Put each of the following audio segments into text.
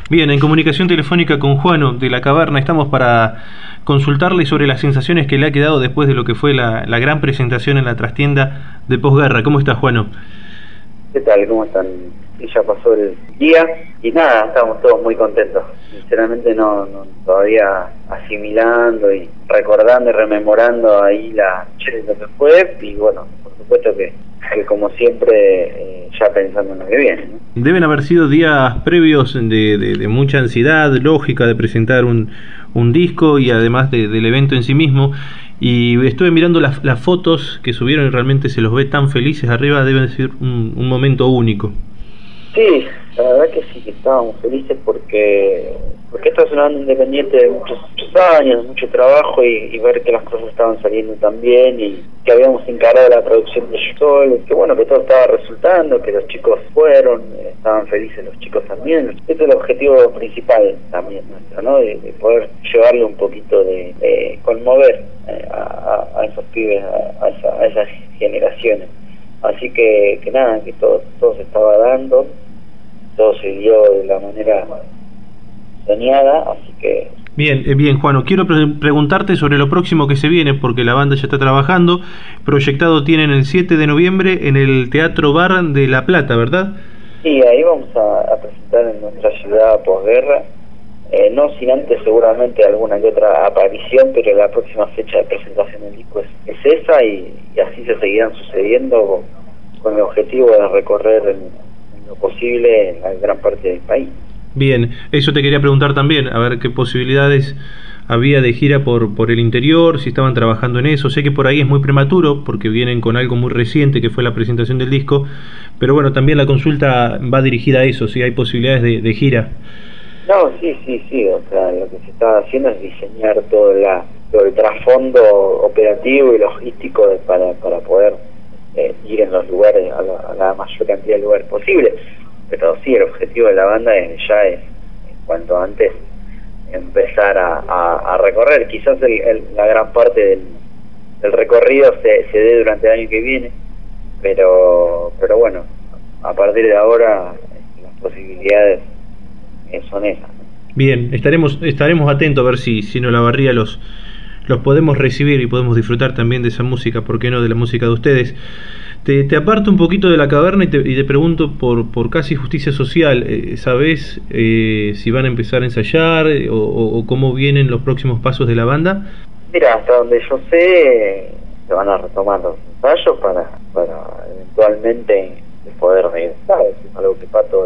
Bien, en comunicación telefónica con Juano de la Caverna estamos para consultarle sobre las sensaciones que le ha quedado después de lo que fue la gran presentación en la trastienda de posguerra. ¿Cómo está, Juano? ¿Qué tal? ¿Cómo están? Y ya pasó el día y nada, estamos todos muy contentos. Sinceramente no todavía asimilando y recordando y rememorando ahí lo que fue, y bueno, por supuesto que como siempre ya pensando en lo que viene, ¿no? Deben haber sido días previos de mucha ansiedad lógica de presentar un disco y además del evento en sí mismo. Y estuve mirando las fotos que subieron y realmente se los ve tan felices arriba. Debe ser un momento único. Sí, la verdad que sí, que estábamos felices porque esto es una banda independiente de muchos años, de mucho trabajo, y ver que las cosas estaban saliendo tan bien y que habíamos encarado la producción de Sol, que bueno, que todo estaba resultando, que los chicos fueron, estaban felices los chicos también. Este es el objetivo principal también nuestro, ¿no? De poder llevarle un poquito de conmover a esos pibes, a esas generaciones. Así que nada, que todo se estaba dando, todo se dio de la manera soñada, así que... Bien, Juano, quiero preguntarte sobre lo próximo que se viene, porque la banda ya está trabajando. Proyectado tienen el 7 de noviembre en el Teatro Bar de La Plata, ¿verdad? Sí, ahí vamos a presentar en nuestra ciudad posguerra, no sin antes seguramente alguna que otra aparición, pero la próxima fecha de presentación del disco es esa, y así se seguirán sucediendo con el objetivo de recorrer en lo posible la gran parte del país. Bien, eso te quería preguntar también, a ver qué posibilidades había de gira por el interior, si estaban trabajando en eso. Sé que por ahí es muy prematuro porque vienen con algo muy reciente que fue la presentación del disco, pero bueno, también la consulta va dirigida a eso, si hay posibilidades de gira. No, sí, o sea, lo que se está haciendo es diseñar todo el trasfondo operativo y logístico para poder ir en los lugares, a la mayor cantidad de lugares posible. Pero sí, el objetivo de la banda ya es cuanto antes empezar a recorrer. Quizás la gran parte del recorrido se dé durante el año que viene, pero bueno, a partir de ahora las posibilidades son esas, ¿no? Bien, estaremos atentos a ver si en Olavarría los podemos recibir y podemos disfrutar también de esa música, ¿por qué no?, de la música de ustedes. Te aparto un poquito de la caverna y te pregunto por Casi Justicia Social. ¿Sabés si van a empezar a ensayar o cómo vienen los próximos pasos de la banda? Mira, hasta donde yo sé, se van a retomar los ensayos para eventualmente poder regresar. Es algo que Pato,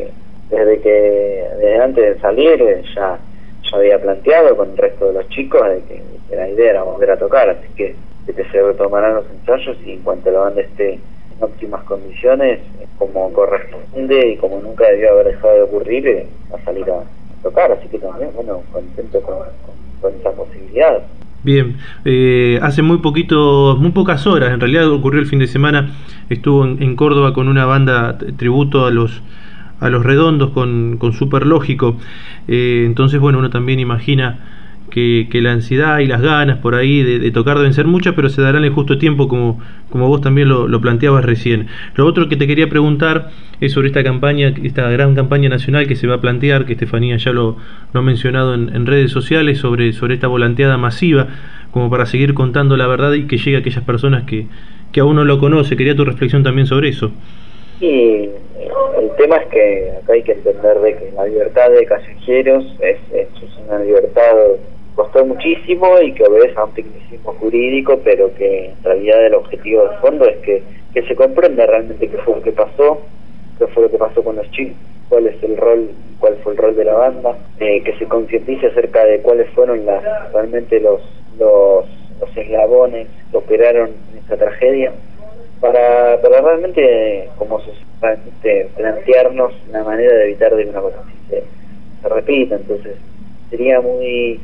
desde antes de salir, ya había planteado con el resto de los chicos de que la idea era volver a tocar, así que se retomarán los ensayos, y en cuanto la banda esté en óptimas condiciones, como corresponde y como nunca debió haber dejado de ocurrir, a salir a tocar. Así que también, bueno, contento con esa posibilidad. Bien, hace muy pocas horas, en realidad ocurrió el fin de semana, estuvo en Córdoba con una banda tributo a los Redondos con Superlógico. Entonces, bueno, uno también imagina que la ansiedad y las ganas por ahí de tocar deben ser muchas, pero se darán el justo tiempo, como vos también lo planteabas recién. Lo otro que te quería preguntar es sobre esta campaña, esta gran campaña nacional que se va a plantear, que Estefanía ya lo ha mencionado en redes sociales, sobre esta volanteada masiva, como para seguir contando la verdad y que llegue a aquellas personas que aún no lo conoce. Quería tu reflexión también sobre eso. Y el tema es que acá hay que entender de que la libertad de callejeros es una libertad que costó muchísimo y que obedece a un tecnicismo jurídico, pero que en realidad el objetivo de fondo es que se comprenda realmente qué fue lo que pasó con los chicos, cuál fue el rol de la banda, que se concientice acerca de cuáles fueron realmente los eslabones que operaron en esta tragedia, para realmente, como socialmente, plantearnos la manera de evitar de que una cosa así se repita. Entonces sería muy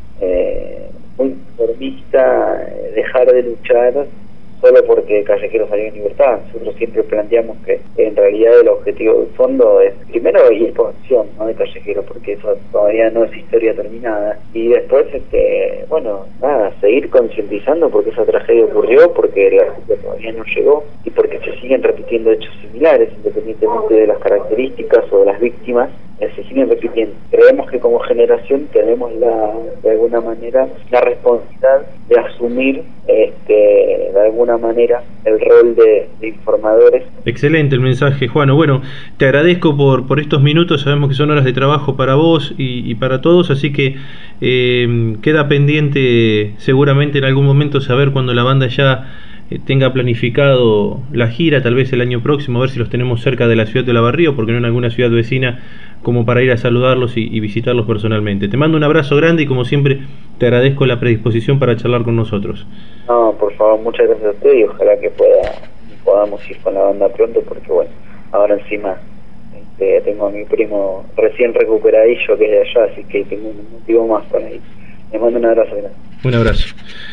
conformista dejar de luchar solo porque Callejeros salió en libertad. Nosotros siempre planteamos que en realidad el objetivo de fondo es primero y exposición, ¿no?, de Callejeros, porque eso todavía no es historia terminada, y después bueno, nada, seguir concientizando porque esa tragedia ocurrió, porque la justicia todavía no llegó y porque se siguen repitiendo hechos similares independientemente de las características o de las víctimas. se siguen repitiendo. Creemos que como generación tenemos de alguna manera la responsabilidad de asumir de alguna manera el rol de informadores. Excelente el mensaje, Juano. Bueno, te agradezco por estos minutos, sabemos que son horas de trabajo para vos y para todos, así que queda pendiente seguramente en algún momento saber cuando la banda ya tenga planificado la gira, tal vez el año próximo, a ver si los tenemos cerca de la ciudad de Olavarría, porque no en alguna ciudad vecina, como para ir a saludarlos y visitarlos personalmente. Te mando un abrazo grande y como siempre te agradezco la predisposición para charlar con nosotros. No, por favor, muchas gracias a usted y ojalá que podamos ir con la banda pronto, porque bueno, ahora encima tengo a mi primo recién recuperadillo que es de allá, así que tengo un motivo más para ir. Le mando un abrazo grande. Un abrazo.